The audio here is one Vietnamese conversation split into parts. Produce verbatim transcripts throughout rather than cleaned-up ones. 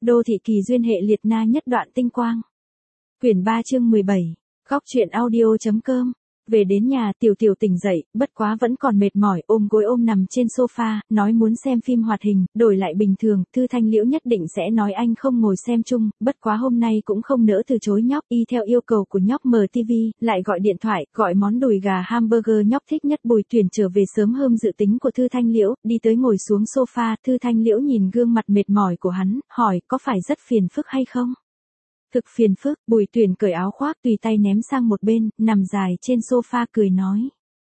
Đô thị kỳ duyên hệ liệt na nhất đoạn tinh quang. Quyển ba chương mười bảy. Góc truyện audio.com. Về đến nhà, Tiểu Tiểu tỉnh dậy, bất quá vẫn còn mệt mỏi, ôm gối ôm nằm trên sofa, nói muốn xem phim hoạt hình, đổi lại bình thường, Thư Thanh Liễu nhất định sẽ nói anh không ngồi xem chung, bất quá hôm nay cũng không nỡ từ chối nhóc, y theo yêu cầu của nhóc mở tivi, lại gọi điện thoại, gọi món đùi gà hamburger nhóc thích nhất. Bùi Tuyển trở về sớm hơn dự tính của Thư Thanh Liễu, đi tới ngồi xuống sofa, Thư Thanh Liễu nhìn gương mặt mệt mỏi của hắn, hỏi có phải rất phiền phức hay không? Thực phiền phức. Bùi Tuyển cởi áo khoác tùy tay ném sang một bên, nằm dài trên sofa cười nói.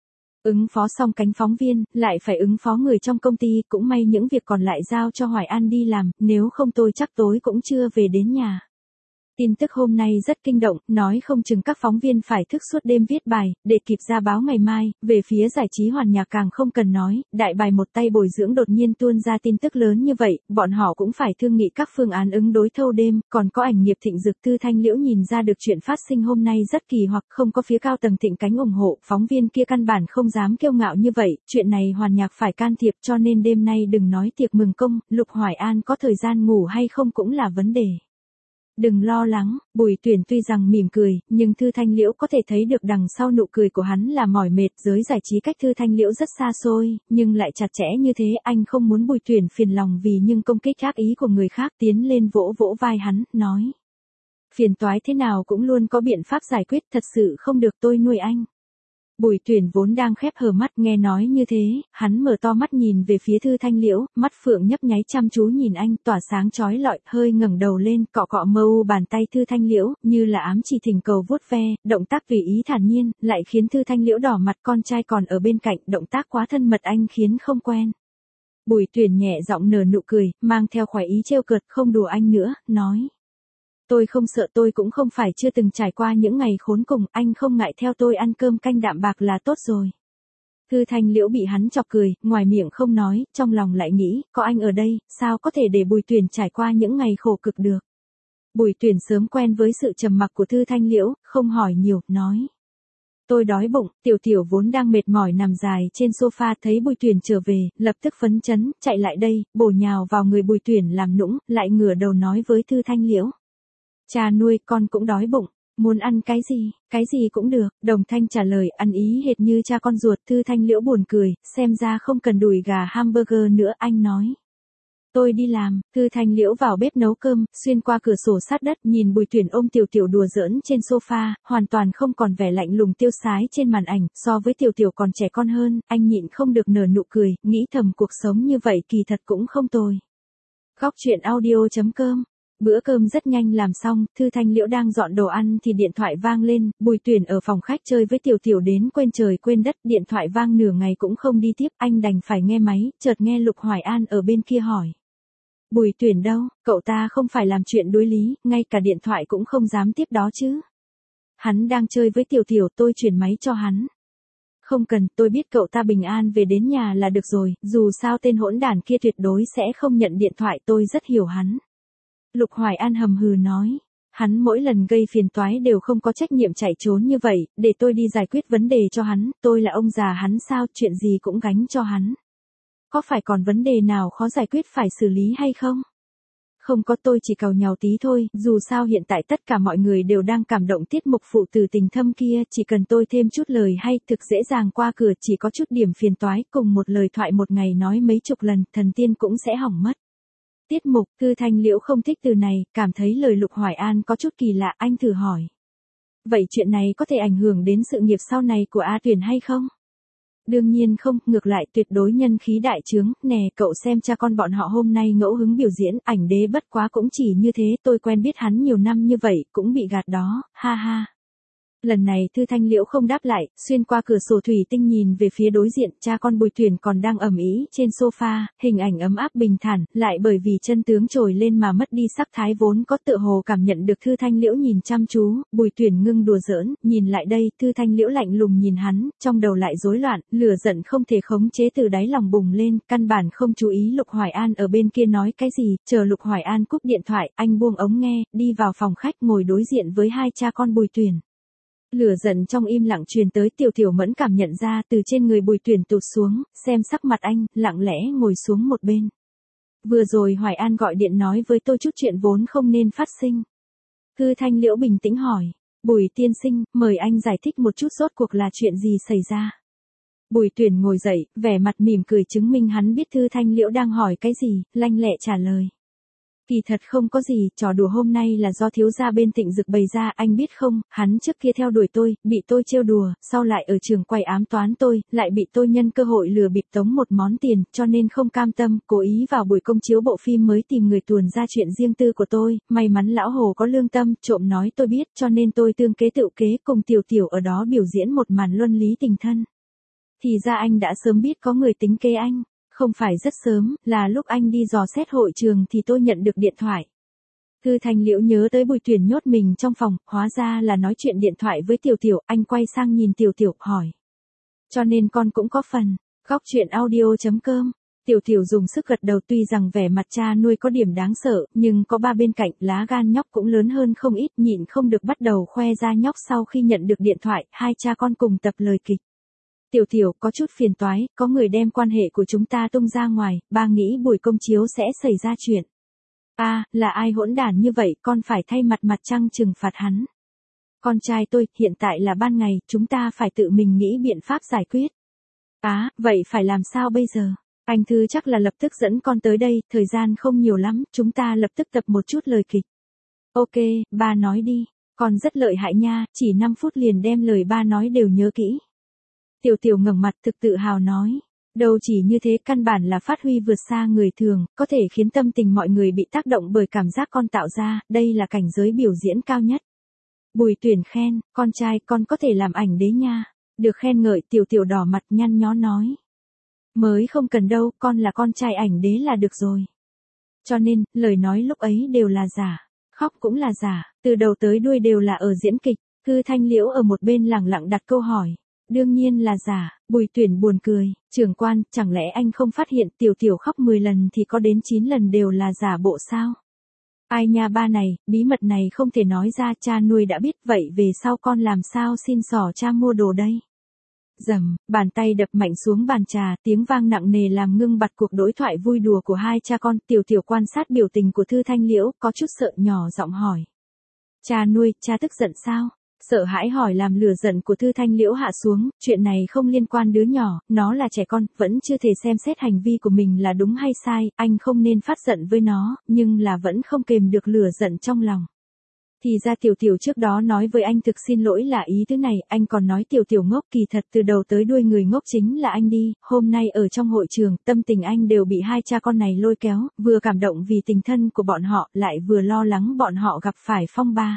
Ứng phó xong cánh phóng viên, lại phải ứng phó người trong công ty, cũng may những việc còn lại giao cho Hoài An đi làm, nếu không tôi chắc tối cũng chưa về đến nhà. Tin tức hôm nay rất kinh động, nói không chừng các phóng viên phải thức suốt đêm viết bài, để kịp ra báo ngày mai. Về phía giải trí Hoàn Nhạc càng không cần nói, đại bài một tay bồi dưỡng đột nhiên tuôn ra tin tức lớn như vậy, bọn họ cũng phải thương nghị các phương án ứng đối thâu đêm, còn có ảnh nghiệp Thịnh Dực. Thư Thanh Liễu nhìn ra được chuyện phát sinh hôm nay rất kỳ hoặc, không có phía cao tầng Thịnh cánh ủng hộ, phóng viên kia căn bản không dám kiêu ngạo như vậy, chuyện này Hoàn Nhạc phải can thiệp, cho nên đêm nay đừng nói tiệc mừng công, Lục Hoài An có thời gian ngủ hay không cũng là vấn đề. Đừng lo lắng. Bùi Tuyển tuy rằng mỉm cười, nhưng Thư Thanh Liễu có thể thấy được đằng sau nụ cười của hắn là mỏi mệt. Giới giải trí cách Thư Thanh Liễu rất xa xôi, nhưng lại chặt chẽ như thế, anh không muốn Bùi Tuyển phiền lòng vì nhưng công kích ác ý của người khác. Tiến lên vỗ vỗ vai hắn, nói. Phiền toái thế nào cũng luôn có biện pháp giải quyết, thật sự không được tôi nuôi anh. Bùi Tuyển vốn đang khép hờ mắt, nghe nói như thế, hắn mở to mắt nhìn về phía Thư Thanh Liễu, mắt phượng nhấp nháy chăm chú nhìn anh, tỏa sáng chói lọi, hơi ngẩng đầu lên, cọ cọ mờ u bàn tay Thư Thanh Liễu, như là ám chỉ thỉnh cầu vuốt ve, động tác tùy ý thản nhiên, lại khiến Thư Thanh Liễu đỏ mặt. Con trai còn ở bên cạnh, động tác quá thân mật anh khiến không quen. Bùi Tuyển nhẹ giọng nở nụ cười, mang theo khoái ý trêu cợt, không đùa anh nữa, nói. Tôi không sợ, tôi cũng không phải chưa từng trải qua những ngày khốn cùng, anh không ngại theo tôi ăn cơm canh đạm bạc là tốt rồi. Thư Thanh Liễu bị hắn chọc cười, ngoài miệng không nói, trong lòng lại nghĩ, có anh ở đây, sao có thể để Bùi Tuyển trải qua những ngày khổ cực được. Bùi Tuyển sớm quen với sự trầm mặc của Thư Thanh Liễu, không hỏi nhiều, nói. Tôi đói bụng. Tiểu Tiểu vốn đang mệt mỏi nằm dài trên sofa, thấy Bùi Tuyển trở về, lập tức phấn chấn, chạy lại đây, bổ nhào vào người Bùi Tuyển làm nũng, lại ngửa đầu nói với Thư Thanh Liễu. Cha nuôi, con cũng đói bụng, muốn ăn cái gì, cái gì cũng được. Đồng Thanh trả lời, ăn ý hệt như cha con ruột. Thư Thanh Liễu buồn cười, xem ra không cần đùi gà hamburger nữa, anh nói. Tôi đi làm. Thư Thanh Liễu vào bếp nấu cơm, xuyên qua cửa sổ sát đất, nhìn Bùi Tuyển ôm Tiểu Tiểu đùa giỡn trên sofa, hoàn toàn không còn vẻ lạnh lùng tiêu sái trên màn ảnh, so với Tiểu Tiểu còn trẻ con hơn, anh nhịn không được nở nụ cười, nghĩ thầm cuộc sống như vậy kỳ thật cũng không tồi. Góc truyện audio.com. Bữa cơm rất nhanh làm xong, Thư Thanh Liễu đang dọn đồ ăn thì điện thoại vang lên, Bùi Tuyển ở phòng khách chơi với Tiểu Tiểu đến quên trời quên đất, điện thoại vang nửa ngày cũng không đi tiếp, anh đành phải nghe máy, chợt nghe Lục Hoài An ở bên kia hỏi. Bùi Tuyển đâu, cậu ta không phải làm chuyện đối lý, ngay cả điện thoại cũng không dám tiếp đó chứ. Hắn đang chơi với Tiểu Tiểu, tôi chuyển máy cho hắn. Không cần, tôi biết cậu ta bình an về đến nhà là được rồi, dù sao tên hỗn đản kia tuyệt đối sẽ không nhận điện thoại, tôi rất hiểu hắn. Lục Hoài An hầm hừ nói, hắn mỗi lần gây phiền toái đều không có trách nhiệm chạy trốn như vậy, để tôi đi giải quyết vấn đề cho hắn, tôi là ông già hắn sao, chuyện gì cũng gánh cho hắn. Có phải còn vấn đề nào khó giải quyết phải xử lý hay không? Không có, tôi chỉ càu nhàu tí thôi, dù sao hiện tại tất cả mọi người đều đang cảm động tiết mục phụ tử tình thâm kia, chỉ cần tôi thêm chút lời hay, thực dễ dàng qua cửa, chỉ có chút điểm phiền toái, cùng một lời thoại một ngày nói mấy chục lần, thần tiên cũng sẽ hỏng mất. Tiết mục. Thư Thanh Liễu không thích từ này, cảm thấy lời Lục Hoài An có chút kỳ lạ, anh thử hỏi. Vậy chuyện này có thể ảnh hưởng đến sự nghiệp sau này của A Tuyển hay không? Đương nhiên không, ngược lại tuyệt đối nhân khí đại trướng, nè cậu xem cha con bọn họ hôm nay ngẫu hứng biểu diễn, ảnh đế bất quá cũng chỉ như thế, tôi quen biết hắn nhiều năm như vậy, cũng bị gạt đó, ha ha. Lần này Thư Thanh Liễu không đáp lại, xuyên qua cửa sổ thủy tinh nhìn về phía đối diện, cha con Bùi Tuyển còn đang ầm ĩ trên sofa, hình ảnh ấm áp bình thản, lại bởi vì chân tướng trồi lên mà mất đi sắc thái vốn có, tựa hồ cảm nhận được Thư Thanh Liễu nhìn chăm chú, Bùi Tuyển ngưng đùa giỡn, nhìn lại đây, Thư Thanh Liễu lạnh lùng nhìn hắn, trong đầu lại rối loạn, lửa giận không thể khống chế từ đáy lòng bùng lên, căn bản không chú ý Lục Hoài An ở bên kia nói cái gì, chờ Lục Hoài An cúp điện thoại, anh buông ống nghe, đi vào phòng khách ngồi đối diện với hai cha con Bùi Tuyển. Lửa giận trong im lặng truyền tới, Tiểu Tiểu mẫn cảm nhận ra, từ trên người Bùi Tuyển tụt xuống, xem sắc mặt anh, lặng lẽ ngồi xuống một bên. Vừa rồi Hoài An gọi điện nói với tôi chút chuyện vốn không nên phát sinh. Thư Thanh Liễu bình tĩnh hỏi. Bùi tiên sinh, mời anh giải thích một chút rốt cuộc là chuyện gì xảy ra. Bùi Tuyển ngồi dậy, vẻ mặt mỉm cười chứng minh hắn biết Thư Thanh Liễu đang hỏi cái gì, lanh lẹ trả lời. Kỳ thật không có gì, trò đùa hôm nay là do thiếu gia bên Tịnh Dực bày ra, anh biết không, hắn trước kia theo đuổi tôi, bị tôi trêu đùa, sau lại ở trường quay ám toán tôi, lại bị tôi nhân cơ hội lừa bịp tống một món tiền, cho nên không cam tâm, cố ý vào buổi công chiếu bộ phim mới tìm người tuồn ra chuyện riêng tư của tôi, may mắn lão Hồ có lương tâm, trộm nói tôi biết, cho nên tôi tương kế tự kế cùng Tiểu Tiểu ở đó biểu diễn một màn luân lý tình thân. Thì ra anh đã sớm biết có người tính kế anh. Không phải rất sớm, là lúc anh đi dò xét hội trường thì tôi nhận được điện thoại. Thư Thanh Liễu nhớ tới Bùi Tuyển nhốt mình trong phòng, hóa ra là nói chuyện điện thoại với Tiểu Tiểu, anh quay sang nhìn Tiểu Tiểu, hỏi. Cho nên con cũng có phần. Góc truyện audio chấm com. Tiểu Tiểu dùng sức gật đầu, tuy rằng vẻ mặt cha nuôi có điểm đáng sợ, nhưng có ba bên cạnh, lá gan nhóc cũng lớn hơn không ít, nhịn không được bắt đầu khoe ra nhóc sau khi nhận được điện thoại, hai cha con cùng tập lời kịch. Tiểu Tiểu, có chút phiền toái, có người đem quan hệ của chúng ta tung ra ngoài, ba nghĩ buổi công chiếu sẽ xảy ra chuyện. A, à, là ai hỗn đản như vậy, con phải thay mặt mặt trăng trừng phạt hắn. Con trai tôi, hiện tại là ban ngày, chúng ta phải tự mình nghĩ biện pháp giải quyết. Á, à, vậy phải làm sao bây giờ? Anh Thư chắc là lập tức dẫn con tới đây, thời gian không nhiều lắm, chúng ta lập tức tập một chút lời kịch. Ok, ba nói đi, con rất lợi hại nha, chỉ năm phút liền đem lời ba nói đều nhớ kỹ. Tiểu Tiểu ngẩng mặt thực tự hào nói. Đâu chỉ như thế, căn bản là phát huy vượt xa người thường, có thể khiến tâm tình mọi người bị tác động bởi cảm giác con tạo ra, đây là cảnh giới biểu diễn cao nhất. Bùi Tuyển khen, con trai con có thể làm ảnh đế nha. Được khen ngợi, Tiểu Tiểu đỏ mặt nhăn nhó nói. Mới không cần đâu, con là con trai ảnh đế là được rồi. Cho nên, lời nói lúc ấy đều là giả, khóc cũng là giả, từ đầu tới đuôi đều là ở diễn kịch. Thư Thanh Liễu ở một bên lẳng lặng đặt câu hỏi. Đương nhiên là giả, Bùi Tuyển buồn cười, trưởng quan, chẳng lẽ anh không phát hiện Tiểu Tiểu khóc mười lần thì có đến chín lần đều là giả bộ sao? Ai nha ba này, bí mật này không thể nói ra, cha nuôi đã biết, vậy về sau con làm sao xin xỏ cha mua đồ đây? Dầm, bàn tay đập mạnh xuống bàn trà, tiếng vang nặng nề làm ngưng bặt cuộc đối thoại vui đùa của hai cha con. Tiểu Tiểu quan sát biểu tình của Thư Thanh Liễu, có chút sợ nhỏ giọng hỏi. Cha nuôi, cha tức giận sao? Sợ hãi hỏi làm lửa giận của Thư Thanh Liễu hạ xuống, chuyện này không liên quan đứa nhỏ, nó là trẻ con, vẫn chưa thể xem xét hành vi của mình là đúng hay sai, anh không nên phát giận với nó, nhưng là vẫn không kềm được lửa giận trong lòng. Thì ra Tiểu Tiểu trước đó nói với anh thực xin lỗi là ý thứ này, anh còn nói Tiểu Tiểu ngốc, kỳ thật từ đầu tới đuôi người ngốc chính là anh đi, hôm nay ở trong hội trường, tâm tình anh đều bị hai cha con này lôi kéo, vừa cảm động vì tình thân của bọn họ, lại vừa lo lắng bọn họ gặp phải phong ba.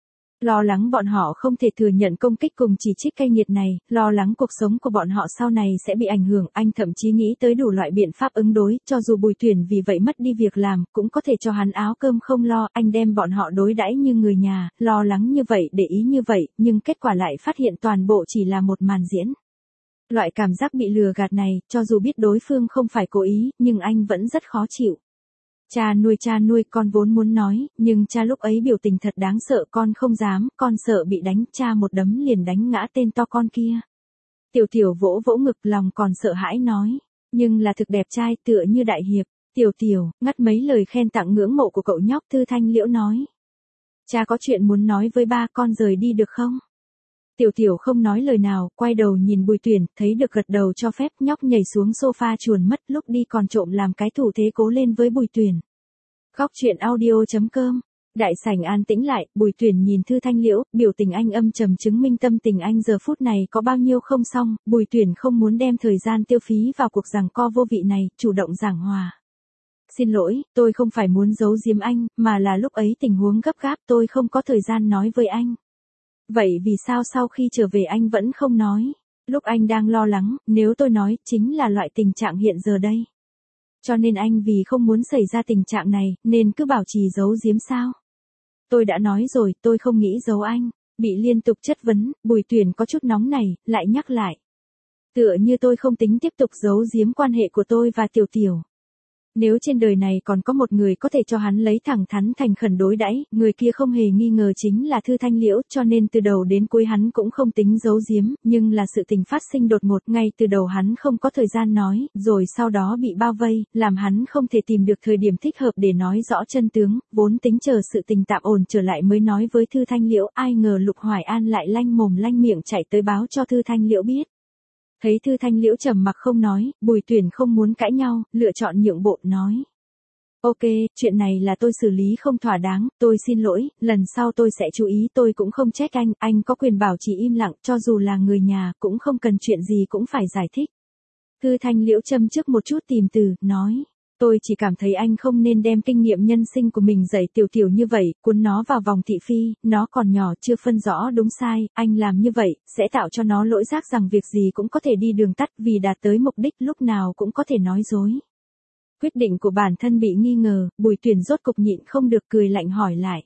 Lo lắng bọn họ không thể thừa nhận công kích cùng chỉ trích cay nghiệt này, lo lắng cuộc sống của bọn họ sau này sẽ bị ảnh hưởng, anh thậm chí nghĩ tới đủ loại biện pháp ứng đối, cho dù Bùi Tuyển vì vậy mất đi việc làm, cũng có thể cho hắn áo cơm không lo, anh đem bọn họ đối đãi như người nhà, lo lắng như vậy, để ý như vậy, nhưng kết quả lại phát hiện toàn bộ chỉ là một màn diễn. Loại cảm giác bị lừa gạt này, cho dù biết đối phương không phải cố ý, nhưng anh vẫn rất khó chịu. Cha nuôi cha nuôi, con vốn muốn nói, nhưng cha lúc ấy biểu tình thật đáng sợ, con không dám, con sợ bị đánh, cha một đấm liền đánh ngã tên to con kia. Tiểu Tiểu vỗ vỗ ngực, lòng còn sợ hãi nói, nhưng là thực đẹp trai tựa như đại hiệp. Tiểu Tiểu, ngắt mấy lời khen tặng ngưỡng mộ của cậu nhóc. Thư Thanh Liễu nói. Cha có chuyện muốn nói với ba, con rời đi được không? Tiểu Tiểu không nói lời nào, quay đầu nhìn Bùi Tuyển, thấy được gật đầu cho phép, nhóc nhảy xuống sofa chuồn mất, lúc đi còn trộm làm cái thủ thế cố lên với Bùi Tuyển. Góc truyện audio chấm com. Đại sảnh an tĩnh lại, Bùi Tuyển nhìn Thư Thanh Liễu, biểu tình anh âm trầm chứng minh tâm tình anh giờ phút này có bao nhiêu không xong, Bùi Tuyển không muốn đem thời gian tiêu phí vào cuộc giằng co vô vị này, chủ động giảng hòa. Xin lỗi, tôi không phải muốn giấu giếm anh, mà là lúc ấy tình huống gấp gáp, tôi không có thời gian nói với anh. Vậy vì sao sau khi trở về anh vẫn không nói? Lúc anh đang lo lắng, nếu tôi nói, chính là loại tình trạng hiện giờ đây. Cho nên anh vì không muốn xảy ra tình trạng này, nên cứ bảo trì giấu giếm sao? Tôi đã nói rồi, tôi không nghĩ giấu anh. Bị liên tục chất vấn, Bùi Tuyển có chút nóng này, lại nhắc lại. Tựa như tôi không tính tiếp tục giấu giếm quan hệ của tôi và Tiểu Tiểu. Nếu trên đời này còn có một người có thể cho hắn lấy thẳng thắn thành khẩn đối đãi, người kia không hề nghi ngờ chính là Thư Thanh Liễu, cho nên từ đầu đến cuối hắn cũng không tính giấu giếm, nhưng là sự tình phát sinh đột ngột, ngay từ đầu hắn không có thời gian nói, rồi sau đó bị bao vây, làm hắn không thể tìm được thời điểm thích hợp để nói rõ chân tướng, vốn tính chờ sự tình tạm ổn trở lại mới nói với Thư Thanh Liễu, ai ngờ Lục Hoài An lại lanh mồm lanh miệng chạy tới báo cho Thư Thanh Liễu biết. Thấy Thư Thanh Liễu trầm mặc không nói, Bùi Tuyển không muốn cãi nhau, lựa chọn nhượng bộ nói. Ok, chuyện này là tôi xử lý không thỏa đáng, tôi xin lỗi, lần sau tôi sẽ chú ý, tôi cũng không trách anh, anh có quyền bảo trì im lặng, cho dù là người nhà, cũng không cần chuyện gì cũng phải giải thích. Thư Thanh Liễu châm trước một chút tìm từ, nói. Tôi chỉ cảm thấy anh không nên đem kinh nghiệm nhân sinh của mình dạy Tiểu Tiểu như vậy, cuốn nó vào vòng thị phi, nó còn nhỏ chưa phân rõ đúng sai, anh làm như vậy, sẽ tạo cho nó lỗi giác rằng việc gì cũng có thể đi đường tắt vì đạt tới mục đích lúc nào cũng có thể nói dối. Quyết định của bản thân bị nghi ngờ, Bùi Tuyển rốt cục nhịn không được cười lạnh hỏi lại.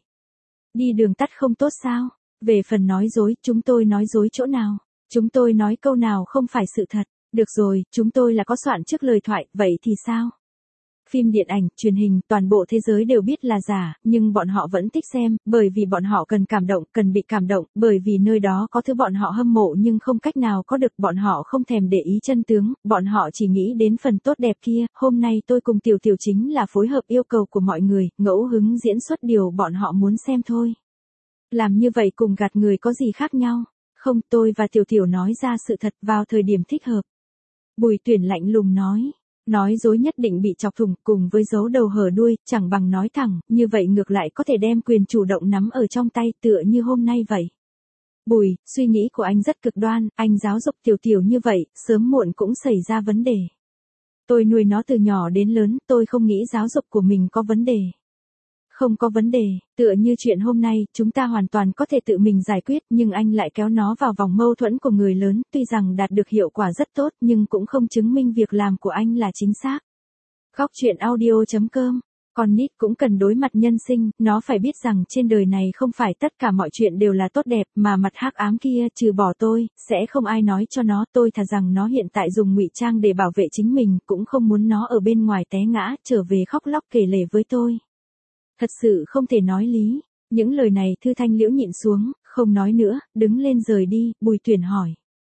Đi đường tắt không tốt sao? Về phần nói dối, chúng tôi nói dối chỗ nào? Chúng tôi nói câu nào không phải sự thật? Được rồi, chúng tôi là có soạn trước lời thoại, vậy thì sao? Phim điện ảnh, truyền hình, toàn bộ thế giới đều biết là giả, nhưng bọn họ vẫn thích xem, bởi vì bọn họ cần cảm động, cần bị cảm động, bởi vì nơi đó có thứ bọn họ hâm mộ nhưng không cách nào có được, bọn họ không thèm để ý chân tướng, bọn họ chỉ nghĩ đến phần tốt đẹp kia, hôm nay tôi cùng Tiểu Tiểu chính là phối hợp yêu cầu của mọi người, ngẫu hứng diễn xuất điều bọn họ muốn xem thôi. Làm như vậy cùng gạt người có gì khác nhau? Không, tôi và Tiểu Tiểu nói ra sự thật vào thời điểm thích hợp. Bùi Tuyển lạnh lùng nói. Nói dối nhất định bị chọc thủng cùng với giấu đầu hở đuôi, chẳng bằng nói thẳng, như vậy ngược lại có thể đem quyền chủ động nắm ở trong tay tựa như hôm nay vậy. Bùi, suy nghĩ của anh rất cực đoan, anh giáo dục Tiểu Tiểu như vậy, sớm muộn cũng xảy ra vấn đề. Tôi nuôi nó từ nhỏ đến lớn, tôi không nghĩ giáo dục của mình có vấn đề. Không có vấn đề, tựa như chuyện hôm nay, chúng ta hoàn toàn có thể tự mình giải quyết, nhưng anh lại kéo nó vào vòng mâu thuẫn của người lớn, tuy rằng đạt được hiệu quả rất tốt nhưng cũng không chứng minh việc làm của anh là chính xác. Góc truyện audio chấm com. Con nít cũng cần đối mặt nhân sinh, nó phải biết rằng trên đời này không phải tất cả mọi chuyện đều là tốt đẹp, mà mặt hắc ám kia, trừ bỏ tôi, sẽ không ai nói cho nó, tôi thà rằng nó hiện tại dùng ngụy trang để bảo vệ chính mình, cũng không muốn nó ở bên ngoài té ngã, trở về khóc lóc kể lể với tôi. Thật sự không thể nói lý. Những lời này Thư Thanh Liễu nhịn xuống, không nói nữa, đứng lên rời đi, Bùi Tuyển hỏi.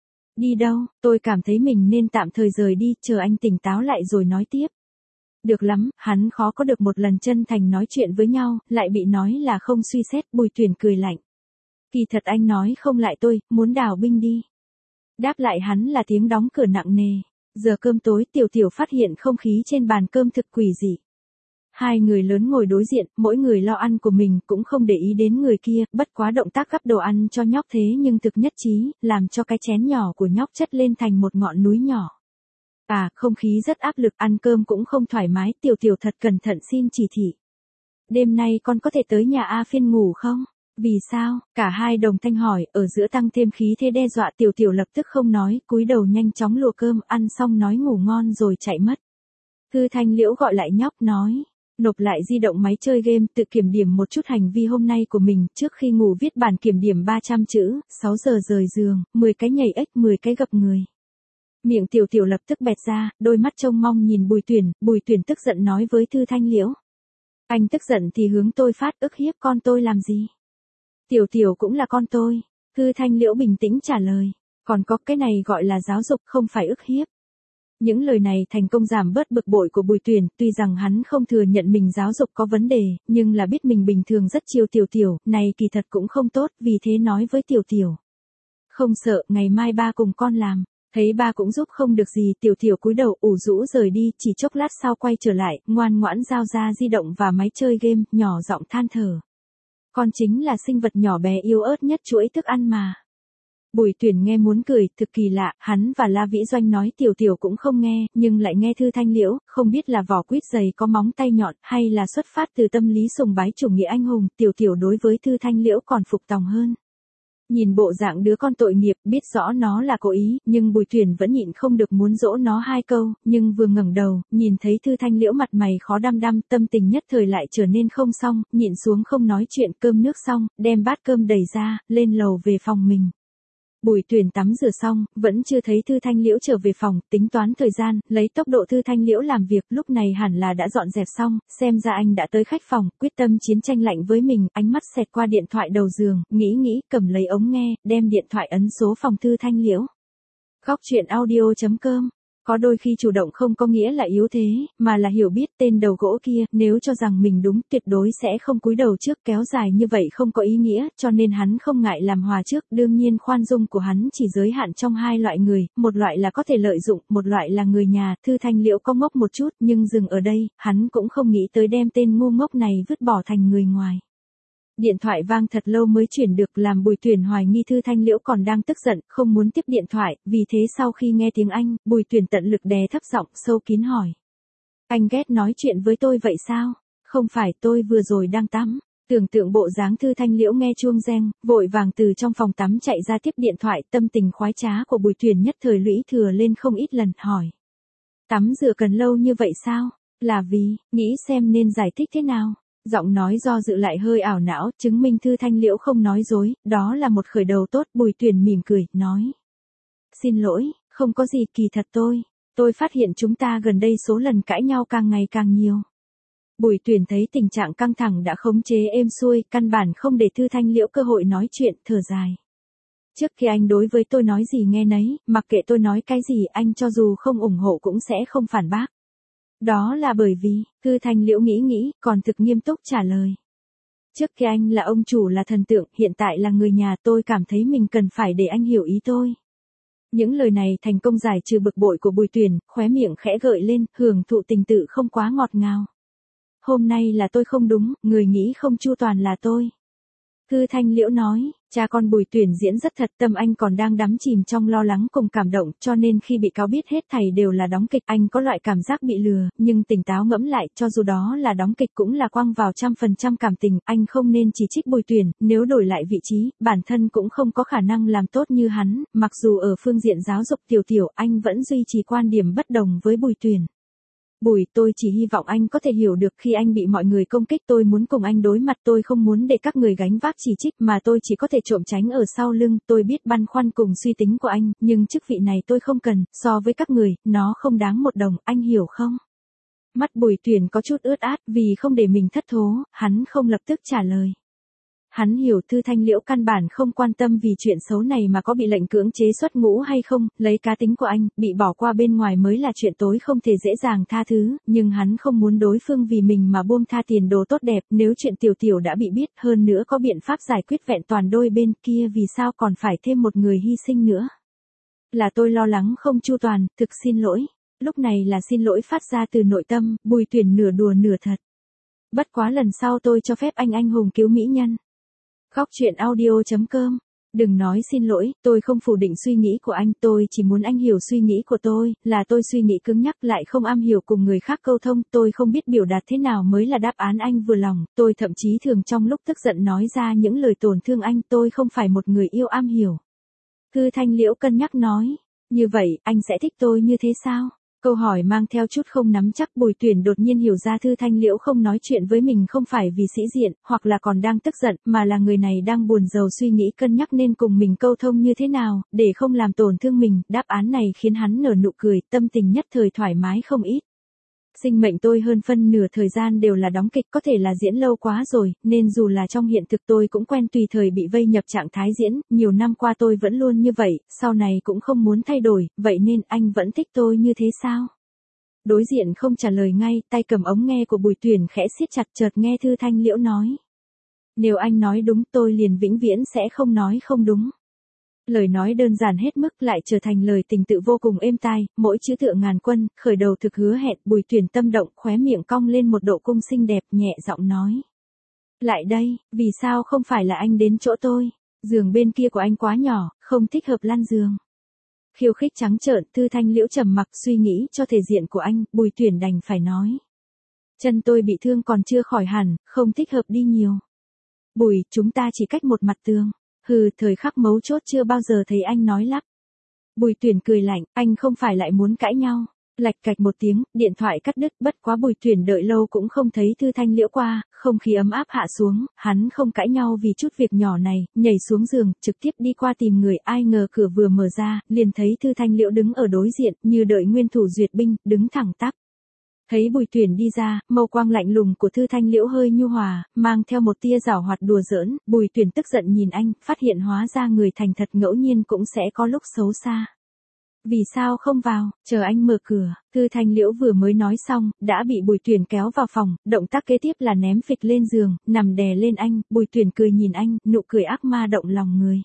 Đi đâu? Tôi cảm thấy mình nên tạm thời rời đi, chờ anh tỉnh táo lại rồi nói tiếp. Được lắm, hắn khó có được một lần chân thành nói chuyện với nhau, lại bị nói là không suy xét, Bùi Tuyển cười lạnh. Kỳ thật anh nói không lại tôi, muốn đào binh đi. Đáp lại hắn là tiếng đóng cửa nặng nề. Giờ cơm tối Tiểu Tiểu phát hiện không khí trên bàn cơm thực quỷ dị. Hai người lớn ngồi đối diện, mỗi người lo ăn của mình, cũng không để ý đến người kia, bất quá động tác gắp đồ ăn cho nhóc thế nhưng thực nhất trí, làm cho cái chén nhỏ của nhóc chất lên thành một ngọn núi nhỏ. À, không khí rất áp lực, ăn cơm cũng không thoải mái, Tiểu Tiểu thật cẩn thận xin chỉ thị. Đêm nay con có thể tới nhà A Phiên ngủ không? Vì sao? Cả hai đồng thanh hỏi, ở giữa tăng thêm khí thế đe dọa, Tiểu Tiểu lập tức không nói, cúi đầu nhanh chóng lùa cơm, ăn xong nói ngủ ngon rồi chạy mất. Thư Thanh Liễu gọi lại nhóc nói. Nộp lại di động máy chơi game, tự kiểm điểm một chút hành vi hôm nay của mình, trước khi ngủ viết bản kiểm điểm ba trăm chữ, sáu giờ rời giường, mười cái nhảy ếch, mười cái gập người. Miệng Tiểu Tiểu lập tức bẹt ra, đôi mắt trông mong nhìn Bùi Tuyển, Bùi Tuyển tức giận nói với Thư Thanh Liễu. Anh tức giận thì hướng tôi phát, ức hiếp con tôi làm gì? Tiểu Tiểu cũng là con tôi. Thư Thanh Liễu bình tĩnh trả lời. Còn có cái này gọi là giáo dục, không phải ức hiếp. Những lời này thành công giảm bớt bực bội của Bùi Tuyển, tuy rằng hắn không thừa nhận mình giáo dục có vấn đề, nhưng là biết mình bình thường rất chiều Tiểu Tiểu, này kỳ thật cũng không tốt, vì thế nói với Tiểu Tiểu. Không sợ, ngày mai ba cùng con làm. Thấy ba cũng giúp không được gì, Tiểu Tiểu cúi đầu ủ rũ rời đi, chỉ chốc lát sau quay trở lại, ngoan ngoãn giao ra di động và máy chơi game, nhỏ giọng than thở. Con chính là sinh vật nhỏ bé yếu ớt nhất chuỗi thức ăn mà. Bùi Tuyển nghe muốn cười, thực kỳ lạ, hắn và La Vĩ Doanh nói Tiểu Tiểu cũng không nghe, nhưng lại nghe Thư Thanh Liễu, không biết là vỏ quýt dày có móng tay nhọn, hay là xuất phát từ tâm lý sùng bái chủ nghĩa anh hùng, Tiểu Tiểu đối với Thư Thanh Liễu còn phục tòng hơn. Nhìn bộ dạng đứa con tội nghiệp, biết rõ nó là cố ý, nhưng Bùi Tuyển vẫn nhịn không được muốn dỗ nó hai câu, nhưng vừa ngẩng đầu, nhìn thấy Thư Thanh Liễu mặt mày khó đăm đăm, tâm tình nhất thời lại trở nên không xong, nhịn xuống không nói chuyện, cơm nước xong, đem bát cơm đầy ra, lên lầu về phòng mình. Bùi Tuyền tắm rửa xong, vẫn chưa thấy Thư Thanh Liễu trở về phòng, tính toán thời gian, lấy tốc độ Thư Thanh Liễu làm việc, lúc này hẳn là đã dọn dẹp xong, xem ra anh đã tới khách phòng, quyết tâm chiến tranh lạnh với mình, ánh mắt xẹt qua điện thoại đầu giường, nghĩ nghĩ, cầm lấy ống nghe, đem điện thoại ấn số phòng Thư Thanh Liễu. Góc truyện audio chấm com. Có đôi khi chủ động không có nghĩa là yếu thế, mà là hiểu biết tên đầu gỗ kia, nếu cho rằng mình đúng tuyệt đối sẽ không cúi đầu trước, kéo dài như vậy không có ý nghĩa, cho nên hắn không ngại làm hòa trước, đương nhiên khoan dung của hắn chỉ giới hạn trong hai loại người, một loại là có thể lợi dụng, một loại là người nhà, Thư Thanh Liễu có ngốc một chút, nhưng dừng ở đây, hắn cũng không nghĩ tới đem tên ngu ngốc này vứt bỏ thành người ngoài. Điện thoại vang thật lâu mới chuyển được, làm Bùi Tuyền hoài nghi Thư Thanh Liễu còn đang tức giận, không muốn tiếp điện thoại, vì thế sau khi nghe tiếng Anh, Bùi Tuyền tận lực đè thấp giọng, sâu kín hỏi. Anh ghét nói chuyện với tôi vậy sao? Không phải, tôi vừa rồi đang tắm. Tưởng tượng bộ dáng Thư Thanh Liễu nghe chuông reng, vội vàng từ trong phòng tắm chạy ra tiếp điện thoại, tâm tình khoái trá của Bùi Tuyền nhất thời lũy thừa lên không ít lần, hỏi. Tắm rửa cần lâu như vậy sao? Là vì, nghĩ xem nên giải thích thế nào? Giọng nói do dự lại hơi ảo não, chứng minh Thư Thanh Liễu không nói dối, đó là một khởi đầu tốt. Bùi Tuyền mỉm cười, nói. Xin lỗi, không có gì, kỳ thật tôi, tôi phát hiện chúng ta gần đây số lần cãi nhau càng ngày càng nhiều. Bùi Tuyền thấy tình trạng căng thẳng đã khống chế êm xuôi, căn bản không để Thư Thanh Liễu cơ hội nói chuyện, thở dài. Trước khi anh đối với tôi nói gì nghe nấy, mặc kệ tôi nói cái gì anh cho dù không ủng hộ cũng sẽ không phản bác. Đó là bởi vì, Thư Thanh Liễu nghĩ nghĩ, còn thực nghiêm túc trả lời. Trước khi anh là ông chủ là thần tượng, hiện tại là người nhà, tôi cảm thấy mình cần phải để anh hiểu ý tôi. Những lời này thành công giải trừ bực bội của Bùi Tuyền, khóe miệng khẽ gợi lên, hưởng thụ tình tự không quá ngọt ngào. Hôm nay là tôi không đúng, người nghĩ không chu toàn là tôi. Thư Thanh Liễu nói, cha con Bùi Tuyền diễn rất thật, tâm anh còn đang đắm chìm trong lo lắng cùng cảm động, cho nên khi bị cáo biết hết thảy đều là đóng kịch, anh có loại cảm giác bị lừa, nhưng tỉnh táo ngẫm lại, cho dù đó là đóng kịch cũng là quăng vào trăm phần trăm cảm tình, anh không nên chỉ trích Bùi Tuyền, nếu đổi lại vị trí, bản thân cũng không có khả năng làm tốt như hắn, mặc dù ở phương diện giáo dục tiểu tiểu, anh vẫn duy trì quan điểm bất đồng với Bùi Tuyền. Bùi, tôi chỉ hy vọng anh có thể hiểu được khi anh bị mọi người công kích tôi muốn cùng anh đối mặt, tôi không muốn để các người gánh vác chỉ trích mà tôi chỉ có thể trộm tránh ở sau lưng, tôi biết băn khoăn cùng suy tính của anh, nhưng chức vị này tôi không cần, so với các người, nó không đáng một đồng, anh hiểu không? Mắt Bùi Tuyền có chút ướt át vì không để mình thất thố, hắn không lập tức trả lời. Hắn hiểu Thư Thanh Liễu căn bản không quan tâm vì chuyện xấu này mà có bị lệnh cưỡng chế xuất ngũ hay không, lấy cá tính của anh, bị bỏ qua bên ngoài mới là chuyện tối không thể dễ dàng tha thứ, nhưng hắn không muốn đối phương vì mình mà buông tha tiền đồ tốt đẹp, nếu chuyện tiểu tiểu đã bị biết, hơn nữa có biện pháp giải quyết vẹn toàn đôi bên kia vì sao còn phải thêm một người hy sinh nữa. Là tôi lo lắng không chu toàn, thực xin lỗi. Lúc này là xin lỗi phát ra từ nội tâm, Bùi Tuyền nửa đùa nửa thật. Bất quá lần sau tôi cho phép anh anh hùng cứu mỹ nhân. Góc truyện audio chấm com. Đừng nói xin lỗi, tôi không phủ định suy nghĩ của anh, tôi chỉ muốn anh hiểu suy nghĩ của tôi, là tôi suy nghĩ cứng nhắc lại không am hiểu cùng người khác câu thông, tôi không biết biểu đạt thế nào mới là đáp án anh vừa lòng, tôi thậm chí thường trong lúc tức giận nói ra những lời tổn thương anh, tôi không phải một người yêu am hiểu. Thư Thanh Liễu cân nhắc nói, như vậy, anh sẽ thích tôi như thế sao? Câu hỏi mang theo chút không nắm chắc. Bùi Tuyền đột nhiên hiểu ra Thư Thanh Liễu không nói chuyện với mình không phải vì sĩ diện, hoặc là còn đang tức giận, mà là người này đang buồn rầu suy nghĩ cân nhắc nên cùng mình câu thông như thế nào, để không làm tổn thương mình. Đáp án này khiến hắn nở nụ cười, tâm tình nhất thời thoải mái không ít. Sinh mệnh tôi hơn phân nửa thời gian đều là đóng kịch, có thể là diễn lâu quá rồi, nên dù là trong hiện thực tôi cũng quen tùy thời bị vây nhập trạng thái diễn, nhiều năm qua tôi vẫn luôn như vậy, sau này cũng không muốn thay đổi, vậy nên anh vẫn thích tôi như thế sao? Đối diện không trả lời ngay, tay cầm ống nghe của Bùi Tuyền khẽ siết chặt, chợt nghe Thư Thanh Liễu nói. Nếu anh nói đúng tôi liền vĩnh viễn sẽ không nói không đúng. Lời nói đơn giản hết mức lại trở thành lời tình tự vô cùng êm tai, mỗi chữ tựa ngàn quân, khởi đầu thực hứa hẹn. Bùi Tuyền tâm động, khóe miệng cong lên một độ cung xinh đẹp, nhẹ giọng nói. Lại đây, vì sao không phải là anh đến chỗ tôi, giường bên kia của anh quá nhỏ, không thích hợp lăn giường. Khiêu khích trắng trợn. Thư Thanh Liễu trầm mặc suy nghĩ cho thể diện của anh, Bùi Tuyền đành phải nói. Chân tôi bị thương còn chưa khỏi hẳn, không thích hợp đi nhiều. Bùi, chúng ta chỉ cách một mặt tường. Hừ, thời khắc mấu chốt chưa bao giờ thấy anh nói lắp. Bùi Tuyền cười lạnh, anh không phải lại muốn cãi nhau. Lạch cạch một tiếng, điện thoại cắt đứt, bất quá Bùi Tuyển đợi lâu cũng không thấy Thư Thanh Liễu qua, không khí ấm áp hạ xuống, hắn không cãi nhau vì chút việc nhỏ này, nhảy xuống giường, trực tiếp đi qua tìm người, ai ngờ cửa vừa mở ra, liền thấy Thư Thanh Liễu đứng ở đối diện, như đợi nguyên thủ duyệt binh, đứng thẳng tắp. Thấy Bùi Tuyển đi ra, mâu quang lạnh lùng của Thư Thanh Liễu hơi nhu hòa, mang theo một tia giảo hoạt đùa giỡn, Bùi Tuyển tức giận nhìn anh, phát hiện hóa ra người thành thật ngẫu nhiên cũng sẽ có lúc xấu xa. Vì sao không vào, chờ anh mở cửa, Thư Thanh Liễu vừa mới nói xong, đã bị Bùi Tuyển kéo vào phòng, động tác kế tiếp là ném phịch lên giường, nằm đè lên anh, Bùi Tuyển cười nhìn anh, nụ cười ác ma động lòng người.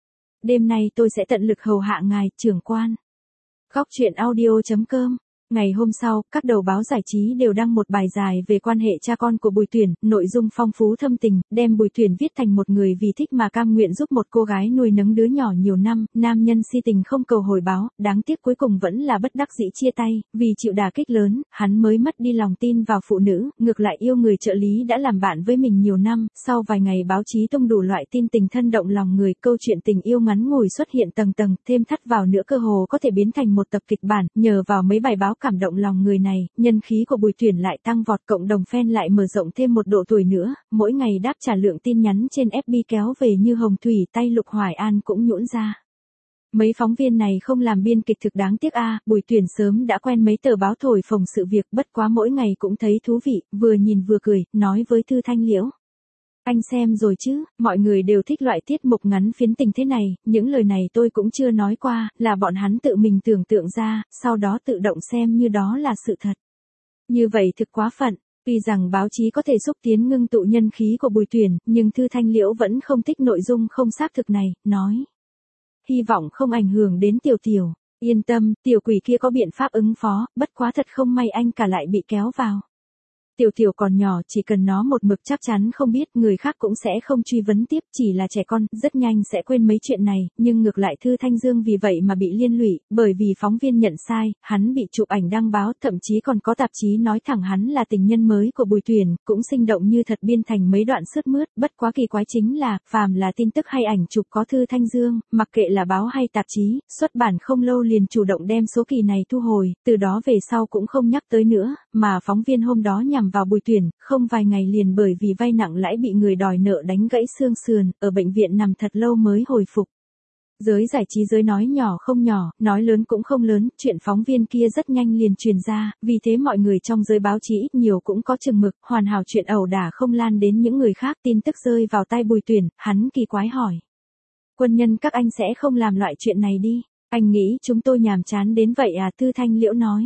Đêm nay tôi sẽ tận lực hầu hạ ngài, trưởng quan. Góc truyện audio chấm com. Ngày hôm sau, các đầu báo giải trí đều đăng một bài dài về quan hệ cha con của Bùi Tuyển, nội dung phong phú thâm tình, đem Bùi Tuyển viết thành một người vì thích mà cam nguyện giúp một cô gái nuôi nấng đứa nhỏ nhiều năm, nam nhân si tình không cầu hồi báo, đáng tiếc cuối cùng vẫn là bất đắc dĩ chia tay, vì chịu đả kích lớn, hắn mới mất đi lòng tin vào phụ nữ, ngược lại yêu người trợ lý đã làm bạn với mình nhiều năm, sau vài ngày báo chí tung đủ loại tin tình thân động lòng người, câu chuyện tình yêu ngắn ngủi xuất hiện tầng tầng, thêm thắt vào nữa cơ hồ có thể biến thành một tập kịch bản, nhờ vào mấy bài báo cảm động lòng người này, nhân khí của Bùi Tuyển lại tăng vọt, cộng đồng fan lại mở rộng thêm một độ tuổi nữa, mỗi ngày đáp trả lượng tin nhắn trên ép bê kéo về như hồng thủy, tay Lục Hoài An cũng nhũn ra. Mấy phóng viên này không làm biên kịch thực đáng tiếc a, à, Bùi Tuyển sớm đã quen mấy tờ báo thổi phồng sự việc, bất quá mỗi ngày cũng thấy thú vị, vừa nhìn vừa cười, nói với Thư Thanh Liễu. Anh xem rồi chứ, mọi người đều thích loại tiết mục ngắn phiến tình thế này, những lời này tôi cũng chưa nói qua, là bọn hắn tự mình tưởng tượng ra, sau đó tự động xem như đó là sự thật. Như vậy thực quá phận, tuy rằng báo chí có thể xúc tiến ngưng tụ nhân khí của Bùi Tuyển, nhưng Thư Thanh Liễu vẫn không thích nội dung không xác thực này, nói. Hy vọng không ảnh hưởng đến Tiểu Tiểu, yên tâm, tiểu quỷ kia có biện pháp ứng phó, bất quá thật không may anh cả lại bị kéo vào. Tiểu Tiểu còn nhỏ, chỉ cần nó một mực chắc chắn không biết, người khác cũng sẽ không truy vấn tiếp, chỉ là trẻ con, rất nhanh sẽ quên mấy chuyện này, nhưng ngược lại Thư Thanh Dương vì vậy mà bị liên lụy, bởi vì phóng viên nhận sai, hắn bị chụp ảnh đăng báo, thậm chí còn có tạp chí nói thẳng hắn là tình nhân mới của Bùi Tuyển, cũng sinh động như thật biên thành mấy đoạn sướt mướt, bất quá kỳ quái chính là, phàm là tin tức hay ảnh chụp có Thư Thanh Dương, mặc kệ là báo hay tạp chí, xuất bản không lâu liền chủ động đem số kỳ này thu hồi, từ đó về sau cũng không nhắc tới nữa, mà phóng viên hôm đó nhằm vào Bùi Tuyển, không vài ngày liền bởi vì vay nặng lãi bị người đòi nợ đánh gãy xương sườn, ở bệnh viện nằm thật lâu mới hồi phục. Giới giải trí giới nói nhỏ không nhỏ, nói lớn cũng không lớn, chuyện phóng viên kia rất nhanh liền truyền ra, vì thế mọi người trong giới báo chí ít nhiều cũng có chừng mực, hoàn hảo chuyện ẩu đả không lan đến những người khác, tin tức rơi vào tay Bùi Tuyển, hắn kỳ quái hỏi. Quân nhân các anh sẽ không làm loại chuyện này đi, anh nghĩ chúng tôi nhàm chán đến vậy à, Thư Thanh Liễu nói.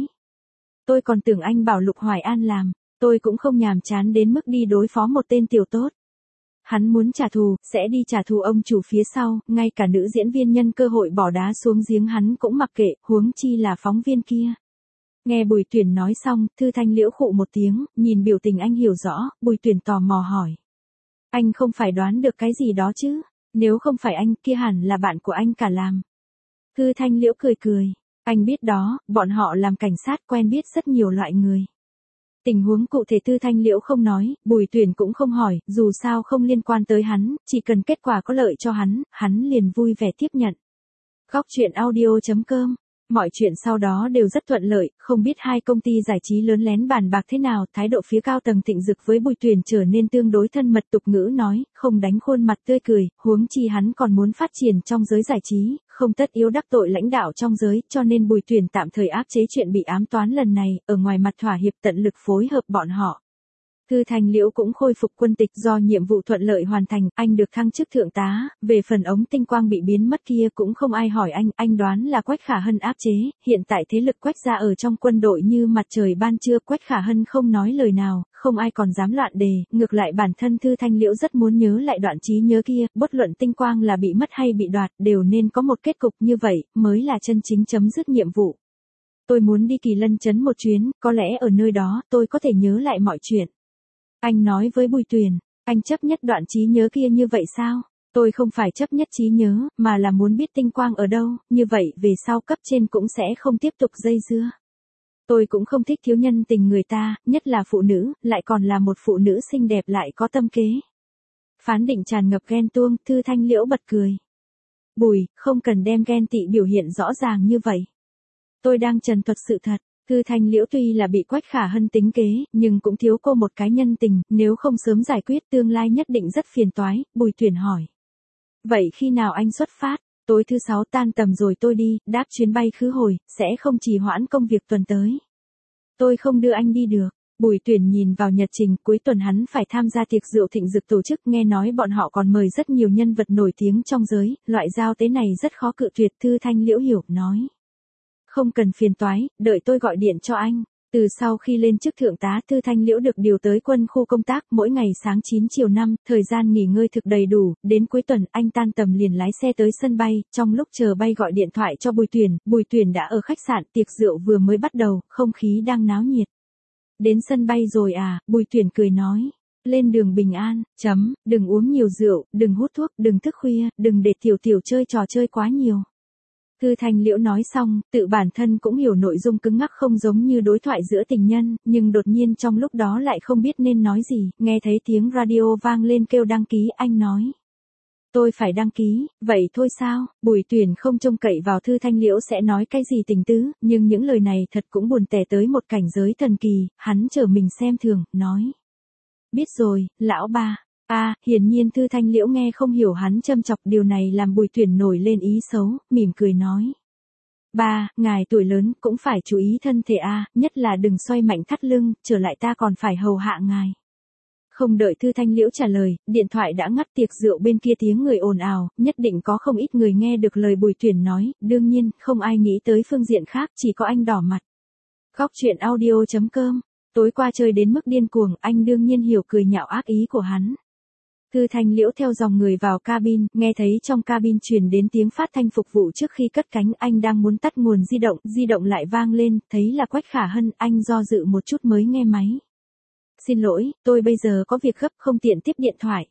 Tôi còn tưởng anh bảo Lục Hoài An làm, tôi cũng không nhàm chán đến mức đi đối phó một tên tiểu tốt. Hắn muốn trả thù, sẽ đi trả thù ông chủ phía sau, ngay cả nữ diễn viên nhân cơ hội bỏ đá xuống giếng hắn cũng mặc kệ, huống chi là phóng viên kia. Nghe Bùi Tuyển nói xong, Thư Thanh Liễu khụ một tiếng, nhìn biểu tình anh hiểu rõ, Bùi Tuyển tò mò hỏi. Anh không phải đoán được cái gì đó chứ, nếu không phải anh kia hẳn là bạn của anh cả làm. Thư Thanh Liễu cười cười, anh biết đó, bọn họ làm cảnh sát quen biết rất nhiều loại người. Tình huống cụ thể Thư Thanh Liễu không nói, Bùi Tuyển cũng không hỏi, dù sao không liên quan tới hắn, chỉ cần kết quả có lợi cho hắn, hắn liền vui vẻ tiếp nhận. Góc truyện audio chấm com. Mọi chuyện sau đó đều rất thuận lợi, không biết hai công ty giải trí lớn lén bàn bạc thế nào, thái độ phía cao tầng Thịnh Dực với Bùi Tuyển trở nên tương đối thân mật, tục ngữ nói, không đánh khuôn mặt tươi cười, huống chi hắn còn muốn phát triển trong giới giải trí, không tất yếu đắc tội lãnh đạo trong giới, cho nên Bùi Tuyển tạm thời áp chế chuyện bị ám toán lần này, ở ngoài mặt thỏa hiệp tận lực phối hợp bọn họ. Thư Thanh Liễu cũng khôi phục quân tịch, do nhiệm vụ thuận lợi hoàn thành, anh được thăng chức thượng tá, về phần ống tinh quang bị biến mất kia cũng không ai hỏi anh, anh đoán là Quách Khả Hân áp chế, hiện tại thế lực Quách gia ở trong quân đội như mặt trời ban trưa, Quách Khả Hân không nói lời nào, không ai còn dám loạn đề, ngược lại bản thân Thư Thanh Liễu rất muốn nhớ lại đoạn trí nhớ kia, bất luận tinh quang là bị mất hay bị đoạt, đều nên có một kết cục như vậy, mới là chân chính chấm dứt nhiệm vụ. Tôi muốn đi Kỳ Lân Trấn một chuyến, có lẽ ở nơi đó, tôi có thể nhớ lại mọi chuyện. Anh nói với Bùi Tuyển, anh chấp nhất đoạn trí nhớ kia như vậy sao? Tôi không phải chấp nhất trí nhớ, mà là muốn biết tinh quang ở đâu, như vậy về sau cấp trên cũng sẽ không tiếp tục dây dưa. Tôi cũng không thích thiếu nhân tình người ta, nhất là phụ nữ, lại còn là một phụ nữ xinh đẹp lại có tâm kế. Phán định tràn ngập ghen tuông, Thư Thanh Liễu bật cười. Bùi, không cần đem ghen tị biểu hiện rõ ràng như vậy. Tôi đang trần thuật sự thật. Thư Thanh Liễu tuy là bị Quách Khả Hân tính kế, nhưng cũng thiếu cô một cái nhân tình, nếu không sớm giải quyết tương lai nhất định rất phiền toái, Bùi Tuyển hỏi. Vậy khi nào anh xuất phát? Tối thứ sáu tan tầm rồi tôi đi, đáp chuyến bay khứ hồi, sẽ không trì hoãn công việc tuần tới. Tôi không đưa anh đi được. Bùi Tuyển nhìn vào nhật trình, cuối tuần hắn phải tham gia tiệc rượu thịnh dực tổ chức, nghe nói bọn họ còn mời rất nhiều nhân vật nổi tiếng trong giới, loại giao tế này rất khó cự tuyệt. Thư Thanh Liễu hiểu, nói. Không cần phiền toái, đợi tôi gọi điện cho anh. Từ sau khi lên chức thượng tá, Thư Thanh Liễu được điều tới quân khu công tác, mỗi ngày sáng chín chiều năm, thời gian nghỉ ngơi thực đầy đủ, đến cuối tuần anh tan tầm liền lái xe tới sân bay, trong lúc chờ bay gọi điện thoại cho Bùi Tuyển, Bùi Tuyển đã ở khách sạn, tiệc rượu vừa mới bắt đầu, không khí đang náo nhiệt. Đến sân bay rồi à, Bùi Tuyển cười nói. Lên đường bình an, chấm, đừng uống nhiều rượu, đừng hút thuốc, đừng thức khuya, đừng để tiểu tiểu chơi trò chơi quá nhiều. Thư Thanh Liễu nói xong, tự bản thân cũng hiểu nội dung cứng ngắc không giống như đối thoại giữa tình nhân, nhưng đột nhiên trong lúc đó lại không biết nên nói gì, nghe thấy tiếng radio vang lên kêu đăng ký, anh nói. Tôi phải đăng ký, vậy thôi sao? Bùi Tuyển không trông cậy vào Thư Thanh Liễu sẽ nói cái gì tình tứ, nhưng những lời này thật cũng buồn tẻ tới một cảnh giới thần kỳ, hắn chờ mình xem thường, nói. Biết rồi, lão ba. À, hiển nhiên Thư Thanh Liễu nghe không hiểu hắn châm chọc, điều này làm Bùi Tuyển nổi lên ý xấu, mỉm cười nói. Ba, ngài tuổi lớn cũng phải chú ý thân thể a, à, nhất là đừng xoay mạnh thắt lưng, trở lại ta còn phải hầu hạ ngài. Không đợi Thư Thanh Liễu trả lời, điện thoại đã ngắt, tiệc rượu bên kia tiếng người ồn ào, nhất định có không ít người nghe được lời Bùi Tuyển nói, đương nhiên, không ai nghĩ tới phương diện khác, chỉ có anh đỏ mặt. Góc truyện audio chấm com, tối qua chơi đến mức điên cuồng, anh đương nhiên hiểu cười nhạo ác ý của hắn. Thư Thanh Liễu theo dòng người vào cabin, nghe thấy trong cabin truyền đến tiếng phát thanh phục vụ trước khi cất cánh, anh đang muốn tắt nguồn di động, di động lại vang lên, thấy là Quách Khả Hân, anh do dự một chút mới nghe máy. Xin lỗi, tôi bây giờ có việc gấp không tiện tiếp điện thoại.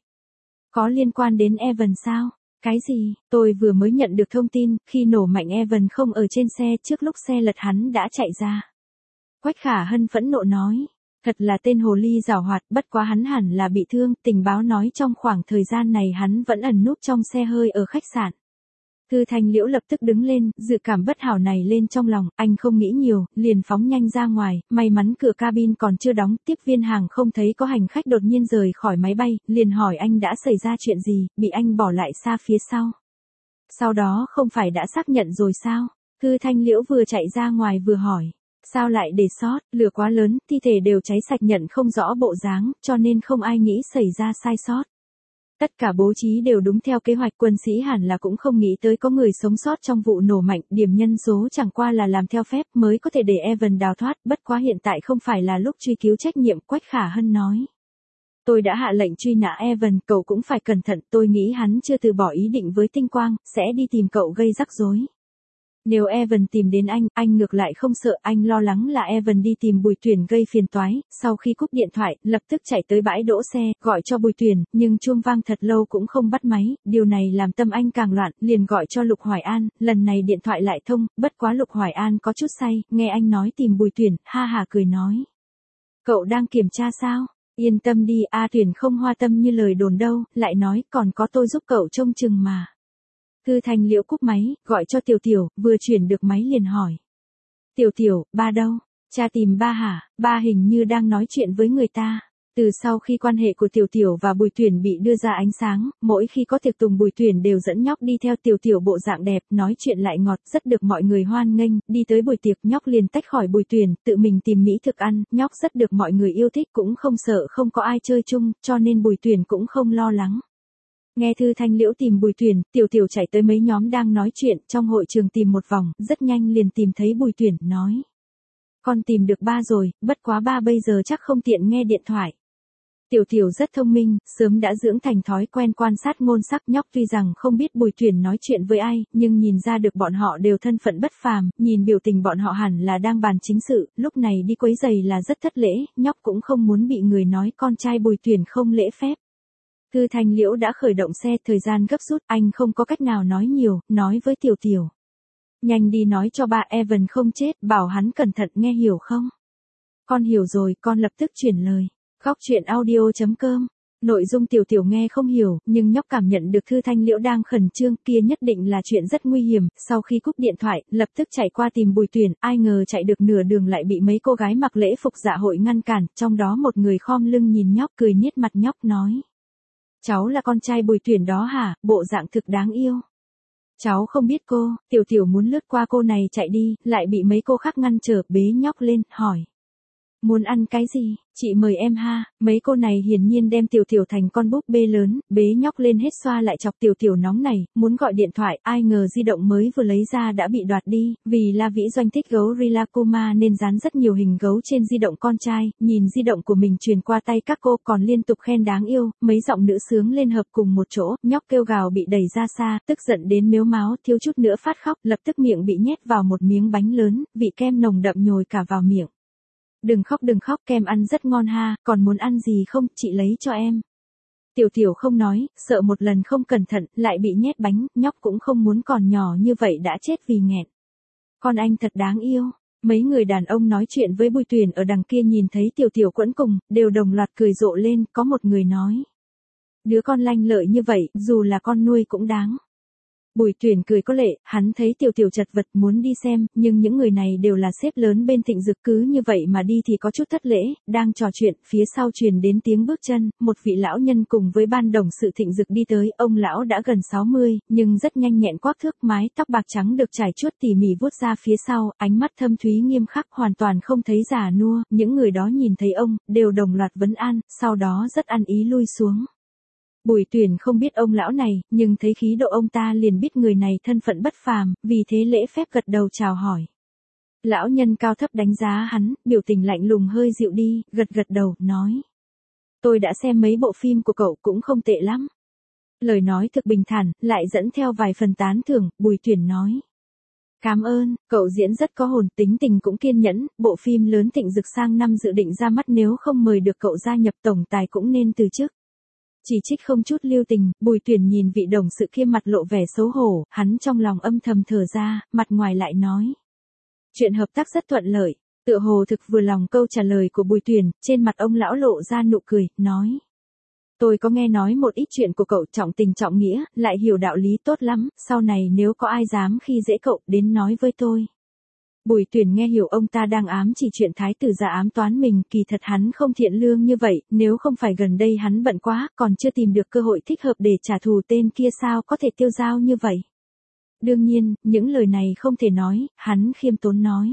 Có liên quan đến Evan sao? Cái gì? Tôi vừa mới nhận được thông tin, khi nổ mạnh Evan không ở trên xe, trước lúc xe lật hắn đã chạy ra. Quách Khả Hân phẫn nộ nói. Thật là tên hồ ly giảo hoạt, bất quá hắn hẳn là bị thương, tình báo nói trong khoảng thời gian này hắn vẫn ẩn núp trong xe hơi ở khách sạn. Thư Thanh Liễu lập tức đứng lên, dự cảm bất hảo này lên trong lòng, anh không nghĩ nhiều, liền phóng nhanh ra ngoài, may mắn cửa cabin còn chưa đóng, tiếp viên hàng không thấy có hành khách đột nhiên rời khỏi máy bay, liền hỏi anh đã xảy ra chuyện gì, bị anh bỏ lại xa phía sau. Sau đó không phải đã xác nhận rồi sao? Thư Thanh Liễu vừa chạy ra ngoài vừa hỏi. Sao lại để sót, lửa quá lớn, thi thể đều cháy sạch nhận không rõ bộ dáng, cho nên không ai nghĩ xảy ra sai sót. Tất cả bố trí đều đúng theo kế hoạch, quân sĩ hẳn là cũng không nghĩ tới có người sống sót trong vụ nổ mạnh, điểm nhân số chẳng qua là làm theo phép mới có thể để Evan đào thoát, bất quá hiện tại không phải là lúc truy cứu trách nhiệm, Quách Khả Hân nói. Tôi đã hạ lệnh truy nã Evan, cậu cũng phải cẩn thận, tôi nghĩ hắn chưa từ bỏ ý định với Tinh Quang, sẽ đi tìm cậu gây rắc rối. Nếu Evan tìm đến anh, anh ngược lại không sợ, anh lo lắng là Evan đi tìm Bùi Tuyển gây phiền toái, sau khi cúp điện thoại, lập tức chạy tới bãi đỗ xe, gọi cho Bùi Tuyển, nhưng chuông vang thật lâu cũng không bắt máy, điều này làm tâm anh càng loạn, liền gọi cho Lục Hoài An, lần này điện thoại lại thông, bất quá Lục Hoài An có chút say, nghe anh nói tìm Bùi Tuyển, ha hà cười nói. Cậu đang kiểm tra sao? Yên tâm đi, A Tuyển không hoa tâm như lời đồn đâu, lại nói, còn có tôi giúp cậu trông chừng mà. Thư Thanh Liễu cúp máy, gọi cho Tiểu Tiểu, vừa chuyển được máy liền hỏi. Tiểu Tiểu, ba đâu? Cha tìm ba hả? Ba hình như đang nói chuyện với người ta. Từ sau khi quan hệ của Tiểu Tiểu và Bùi Tuyển bị đưa ra ánh sáng, mỗi khi có tiệc tùng Bùi Tuyển đều dẫn nhóc đi theo Tiểu Tiểu, bộ dạng đẹp, nói chuyện lại ngọt, rất được mọi người hoan nghênh, đi tới buổi tiệc nhóc liền tách khỏi Bùi Tuyển, tự mình tìm mỹ thực ăn, nhóc rất được mọi người yêu thích, cũng không sợ không có ai chơi chung, cho nên Bùi Tuyển cũng không lo lắng. Nghe Thư Thanh Liễu tìm Bùi Tuyển, Tiểu Tiểu chạy tới mấy nhóm đang nói chuyện, trong hội trường tìm một vòng, rất nhanh liền tìm thấy Bùi Tuyển, nói. Con tìm được ba rồi, bất quá ba bây giờ chắc không tiện nghe điện thoại. Tiểu Tiểu rất thông minh, sớm đã dưỡng thành thói quen quan sát ngôn sắc, nhóc tuy rằng không biết Bùi Tuyển nói chuyện với ai, nhưng nhìn ra được bọn họ đều thân phận bất phàm, nhìn biểu tình bọn họ hẳn là đang bàn chính sự, lúc này đi quấy giày là rất thất lễ, nhóc cũng không muốn bị người nói con trai Bùi Tuyển không lễ phép. Thư Thanh Liễu đã khởi động xe, thời gian gấp rút, anh không có cách nào nói nhiều, nói với Tiểu Tiểu. Nhanh đi nói cho ba Evan không chết, bảo hắn cẩn thận, nghe hiểu không? Con hiểu rồi, con lập tức chuyển lời. Góc truyện audio chấm com Nội dung tiểu tiểu nghe không hiểu, nhưng nhóc cảm nhận được Thư Thanh Liễu đang khẩn trương, kia nhất định là chuyện rất nguy hiểm, sau khi cúp điện thoại, lập tức chạy qua tìm Bùi Tuyển, ai ngờ chạy được nửa đường lại bị mấy cô gái mặc lễ phục dạ hội ngăn cản, trong đó một người khom lưng nhìn nhóc cười niết mặt nhóc nói. Cháu là con trai Bùi Tuyển đó hả, bộ dạng thực đáng yêu. Cháu không biết cô, tiểu tiểu muốn lướt qua cô này chạy đi, lại bị mấy cô khác ngăn trở, bế nhóc lên, hỏi. Muốn ăn cái gì, chị mời em ha, mấy cô này hiển nhiên đem tiểu tiểu thành con búp bê lớn, bế nhóc lên hết xoa lại chọc tiểu tiểu nóng này, muốn gọi điện thoại, ai ngờ di động mới vừa lấy ra đã bị đoạt đi, vì La Vĩ Doanh thích gấu Rilakkuma nên dán rất nhiều hình gấu trên di động con trai, nhìn di động của mình truyền qua tay các cô còn liên tục khen đáng yêu, mấy giọng nữ sướng lên hợp cùng một chỗ, nhóc kêu gào bị đẩy ra xa, tức giận đến mếu máo, thiếu chút nữa phát khóc, lập tức miệng bị nhét vào một miếng bánh lớn, vị kem nồng đậm nhồi cả vào miệng. Đừng khóc đừng khóc, kem ăn rất ngon ha, còn muốn ăn gì không, chị lấy cho em. Tiểu tiểu không nói, sợ một lần không cẩn thận, lại bị nhét bánh, nhóc cũng không muốn còn nhỏ như vậy đã chết vì nghẹn. Con anh thật đáng yêu. Mấy người đàn ông nói chuyện với Bùi Tuyển ở đằng kia nhìn thấy tiểu tiểu quẫn cùng, đều đồng loạt cười rộ lên, có một người nói. Đứa con lanh lợi như vậy, dù là con nuôi cũng đáng. Bùi Tuyển cười có lệ, hắn thấy tiểu tiểu chật vật muốn đi xem, nhưng những người này đều là sếp lớn bên Thịnh Dực cứ như vậy mà đi thì có chút thất lễ, đang trò chuyện, phía sau truyền đến tiếng bước chân, một vị lão nhân cùng với ban đồng sự Thịnh Dực đi tới, ông lão đã gần sáu mươi, nhưng rất nhanh nhẹn quắc thước, mái tóc bạc trắng được trải chuốt tỉ mỉ vuốt ra phía sau, ánh mắt thâm thúy nghiêm khắc hoàn toàn không thấy già nua, những người đó nhìn thấy ông, đều đồng loạt vấn an, sau đó rất ăn ý lui xuống. Bùi Tuyển không biết ông lão này, nhưng thấy khí độ ông ta liền biết người này thân phận bất phàm, vì thế lễ phép gật đầu chào hỏi. Lão nhân cao thấp đánh giá hắn, biểu tình lạnh lùng hơi dịu đi, gật gật đầu, nói. Tôi đã xem mấy bộ phim của cậu cũng không tệ lắm. Lời nói thực bình thản, lại dẫn theo vài phần tán thưởng, Bùi Tuyển nói. Cảm ơn, cậu diễn rất có hồn, tính tình cũng kiên nhẫn, bộ phim lớn Thịnh Dực sang năm dự định ra mắt nếu không mời được cậu gia nhập tổng tài cũng nên từ chức. Chỉ trích không chút lưu tình, Bùi Tuyển nhìn vị đồng sự kia mặt lộ vẻ xấu hổ, hắn trong lòng âm thầm thở ra, mặt ngoài lại nói. Chuyện hợp tác rất thuận lợi, tựa hồ thực vừa lòng câu trả lời của Bùi Tuyển, trên mặt ông lão lộ ra nụ cười, nói. Tôi có nghe nói một ít chuyện của cậu trọng tình trọng nghĩa, lại hiểu đạo lý tốt lắm, sau này nếu có ai dám khi dễ cậu đến nói với tôi. Bùi Tuyển nghe hiểu ông ta đang ám chỉ chuyện thái tử già ám toán mình, kỳ thật hắn không thiện lương như vậy, nếu không phải gần đây hắn bận quá, còn chưa tìm được cơ hội thích hợp để trả thù tên kia sao có thể tiêu dao như vậy. Đương nhiên, những lời này không thể nói, hắn khiêm tốn nói.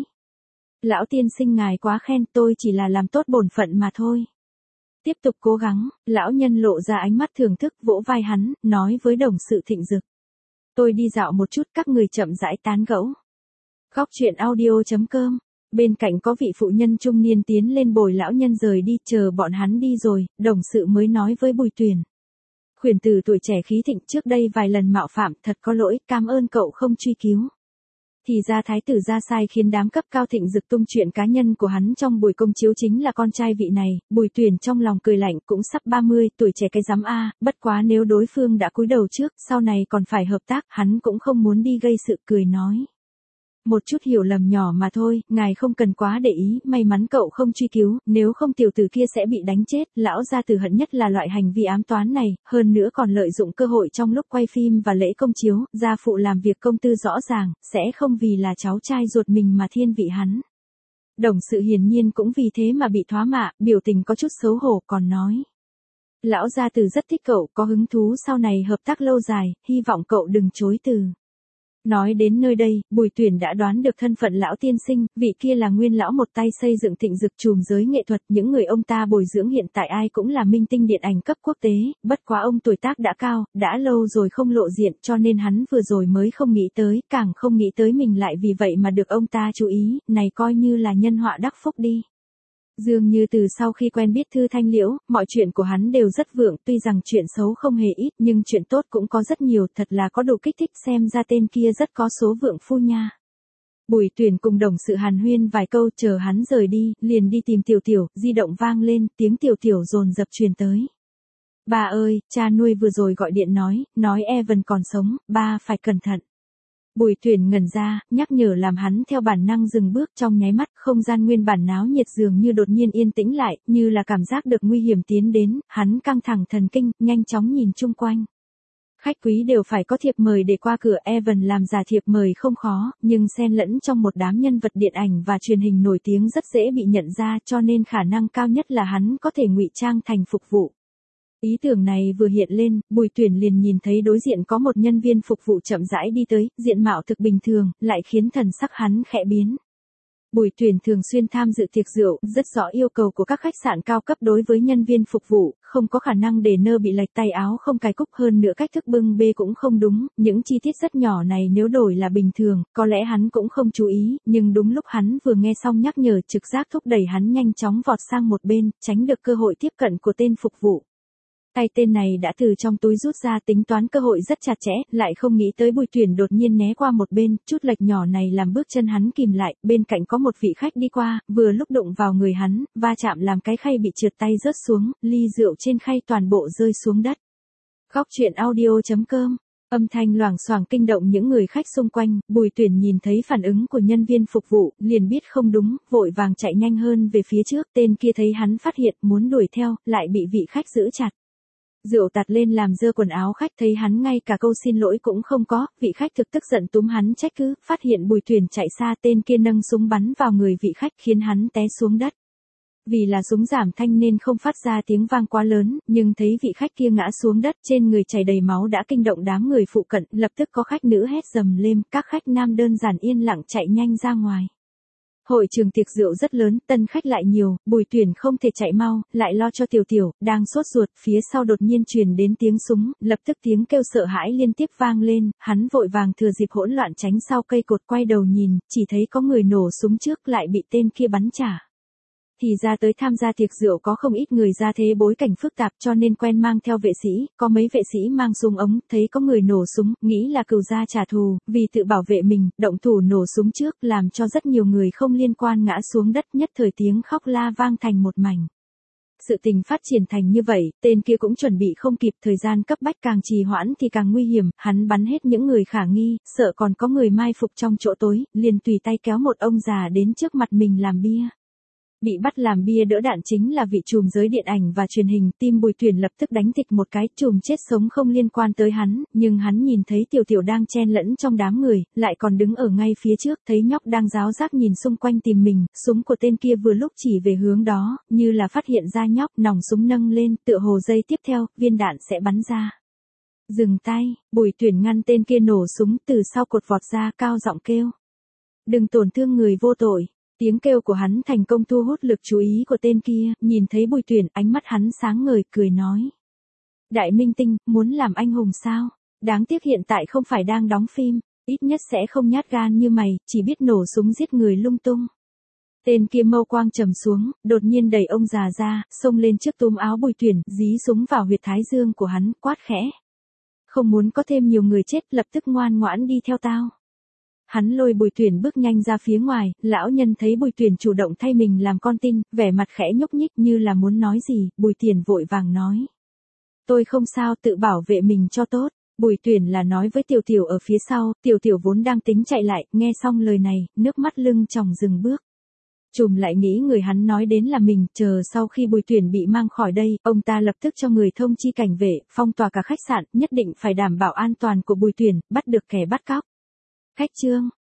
Lão tiên sinh ngài quá khen, tôi chỉ là làm tốt bổn phận mà thôi. Tiếp tục cố gắng, lão nhân lộ ra ánh mắt thưởng thức vỗ vai hắn, nói với đồng sự Thịnh Dực. Tôi đi dạo một chút, các người chậm rãi tán gẫu. Góc chuyện audio chấm com. Bên cạnh có vị phụ nhân trung niên tiến lên bồi lão nhân rời đi, chờ bọn hắn đi rồi, đồng sự mới nói với Bùi Tuyển. Khuyển tử tuổi trẻ khí thịnh, trước đây vài lần mạo phạm, thật có lỗi, cảm ơn cậu không truy cứu. Thì ra thái tử ra sai khiến đám cấp cao Thịnh Dực tung chuyện cá nhân của hắn trong buổi công chiếu chính là con trai vị này, Bùi Tuyển trong lòng cười lạnh, cũng sắp ba mươi, tuổi trẻ cái dám a, bất quá nếu đối phương đã cúi đầu trước, sau này còn phải hợp tác, hắn cũng không muốn đi gây sự, cười nói. Một chút hiểu lầm nhỏ mà thôi, ngài không cần quá để ý, may mắn cậu không truy cứu, nếu không tiểu tử kia sẽ bị đánh chết, lão gia tử hận nhất là loại hành vi ám toán này, hơn nữa còn lợi dụng cơ hội trong lúc quay phim và lễ công chiếu, gia phụ làm việc công tư rõ ràng, sẽ không vì là cháu trai ruột mình mà thiên vị hắn. Đồng sự hiển nhiên cũng vì thế mà bị thoá mạ, biểu tình có chút xấu hổ còn nói. Lão gia tử rất thích cậu, có hứng thú sau này hợp tác lâu dài, hy vọng cậu đừng chối từ. Nói đến nơi đây, Bùi Tuyển đã đoán được thân phận lão tiên sinh, vị kia là nguyên lão một tay xây dựng Thịnh Dực trùm giới nghệ thuật, những người ông ta bồi dưỡng hiện tại ai cũng là minh tinh điện ảnh cấp quốc tế, bất quá ông tuổi tác đã cao, đã lâu rồi không lộ diện cho nên hắn vừa rồi mới không nghĩ tới, càng không nghĩ tới mình lại vì vậy mà được ông ta chú ý, này coi như là nhân họa đắc phúc đi. Dường như từ sau khi quen biết Thư Thanh Liễu, mọi chuyện của hắn đều rất vượng, tuy rằng chuyện xấu không hề ít nhưng chuyện tốt cũng có rất nhiều, thật là có đủ kích thích, xem ra tên kia rất có số vượng phu nha. Bùi Tuyển cùng đồng sự hàn huyên vài câu, chờ hắn rời đi, liền đi tìm Tiểu Tiểu, di động vang lên, tiếng Tiểu Tiểu dồn dập truyền tới. Ba ơi, cha nuôi vừa rồi gọi điện nói, nói Evan còn sống, ba phải cẩn thận. Bùi Tuyển ngẩn ra, nhắc nhở làm hắn theo bản năng dừng bước, trong nháy mắt, không gian nguyên bản náo nhiệt dường như đột nhiên yên tĩnh lại, như là cảm giác được nguy hiểm tiến đến, hắn căng thẳng thần kinh, nhanh chóng nhìn chung quanh. Khách quý đều phải có thiệp mời để qua cửa, Evan làm giả thiệp mời không khó, nhưng xen lẫn trong một đám nhân vật điện ảnh và truyền hình nổi tiếng rất dễ bị nhận ra, cho nên khả năng cao nhất là hắn có thể ngụy trang thành phục vụ. Ý tưởng này vừa hiện lên, Bùi Tuyển liền nhìn thấy đối diện có một nhân viên phục vụ chậm rãi đi tới, diện mạo thực bình thường, lại khiến thần sắc hắn khẽ biến. Bùi Tuyển thường xuyên tham dự tiệc rượu, rất rõ yêu cầu của các khách sạn cao cấp đối với nhân viên phục vụ, không có khả năng để nơ bị lệch tay áo không cài cúc, hơn nữa cách thức bưng bê cũng không đúng, những chi tiết rất nhỏ này nếu đổi là bình thường, có lẽ hắn cũng không chú ý, nhưng đúng lúc hắn vừa nghe xong nhắc nhở, trực giác thúc đẩy hắn nhanh chóng vọt sang một bên, tránh được cơ hội tiếp cận của tên phục vụ. Tay tên này đã từ trong túi rút ra, tính toán cơ hội rất chặt chẽ, lại không nghĩ tới Bùi Tuyển đột nhiên né qua một bên, chút lệch nhỏ này làm bước chân hắn kìm lại, bên cạnh có một vị khách đi qua, vừa lúc đụng vào người hắn, va chạm làm cái khay bị trượt tay rớt xuống, ly rượu trên khay toàn bộ rơi xuống đất. Góc truyện audio chấm com. Âm thanh loảng xoảng kinh động những người khách xung quanh, Bùi Tuyển nhìn thấy phản ứng của nhân viên phục vụ, liền biết không đúng, vội vàng chạy nhanh hơn về phía trước, tên kia thấy hắn phát hiện, muốn đuổi theo, lại bị vị khách giữ chặt. Rượu tạt lên làm dơ quần áo khách, thấy hắn ngay cả câu xin lỗi cũng không có, vị khách thực tức giận túm hắn trách cứ, phát hiện Bùi Tuyển chạy xa, tên kia nâng súng bắn vào người vị khách khiến hắn té xuống đất. Vì là súng giảm thanh nên không phát ra tiếng vang quá lớn, nhưng thấy vị khách kia ngã xuống đất, trên người chảy đầy máu đã kinh động đám người phụ cận, lập tức có khách nữ hét dầm lên, các khách nam đơn giản yên lặng chạy nhanh ra ngoài. Hội trường tiệc rượu rất lớn, tân khách lại nhiều, Bùi Tuyển không thể chạy mau, lại lo cho Tiểu Tiểu, đang sốt ruột, phía sau đột nhiên truyền đến tiếng súng, lập tức tiếng kêu sợ hãi liên tiếp vang lên, hắn vội vàng thừa dịp hỗn loạn tránh sau cây cột, quay đầu nhìn, chỉ thấy có người nổ súng trước, lại bị tên kia bắn trả. Thì ra tới tham gia tiệc rượu có không ít người ra thế bối cảnh phức tạp, cho nên quen mang theo vệ sĩ, có mấy vệ sĩ mang súng ống, thấy có người nổ súng, nghĩ là cừu gia trả thù, vì tự bảo vệ mình, động thủ nổ súng trước, làm cho rất nhiều người không liên quan ngã xuống đất, nhất thời tiếng khóc la vang thành một mảnh. Sự tình phát triển thành như vậy, tên kia cũng chuẩn bị không kịp, thời gian cấp bách càng trì hoãn thì càng nguy hiểm, hắn bắn hết những người khả nghi, sợ còn có người mai phục trong chỗ tối, liền tùy tay kéo một ông già đến trước mặt mình làm bia. Bị bắt làm bia đỡ đạn chính là vị trùm giới điện ảnh và truyền hình, tim Bùi Tuyển lập tức đánh thịch một cái, trùm chết sống không liên quan tới hắn, nhưng hắn nhìn thấy Tiểu Tiểu đang chen lẫn trong đám người, lại còn đứng ở ngay phía trước, thấy nhóc đang ráo rác nhìn xung quanh tìm mình, súng của tên kia vừa lúc chỉ về hướng đó, như là phát hiện ra nhóc, nòng súng nâng lên, tựa hồ giây tiếp theo, viên đạn sẽ bắn ra. Dừng tay, Bùi Tuyển ngăn tên kia nổ súng, từ sau cột vọt ra, cao giọng kêu. Đừng tổn thương người vô tội. Tiếng kêu của hắn thành công thu hút lực chú ý của tên kia, nhìn thấy Bùi Tuyển, ánh mắt hắn sáng ngời, cười nói. Đại minh tinh, muốn làm anh hùng sao? Đáng tiếc hiện tại không phải đang đóng phim, ít nhất sẽ không nhát gan như mày, chỉ biết nổ súng giết người lung tung. Tên kia mâu quang trầm xuống, đột nhiên đẩy ông già ra, xông lên trước túm áo Bùi Tuyển, dí súng vào huyệt thái dương của hắn, quát khẽ. Không muốn có thêm nhiều người chết, lập tức ngoan ngoãn đi theo tao. Hắn lôi Bùi Tuyển bước nhanh ra phía ngoài, lão nhân thấy Bùi Tuyển chủ động thay mình làm con tin, vẻ mặt khẽ nhúc nhích như là muốn nói gì, Bùi Tuyển vội vàng nói. Tôi không sao, tự bảo vệ mình cho tốt. Bùi Tuyển là nói với Tiểu Tiểu ở phía sau, Tiểu Tiểu vốn đang tính chạy lại, nghe xong lời này, nước mắt lưng tròng dừng bước. Trùm lại nghĩ người hắn nói đến là mình, chờ sau khi Bùi Tuyển bị mang khỏi đây, ông ta lập tức cho người thông chi cảnh vệ, phong tỏa cả khách sạn, nhất định phải đảm bảo an toàn của Bùi Tuyển, bắt được kẻ bắt cóc. Khách trương,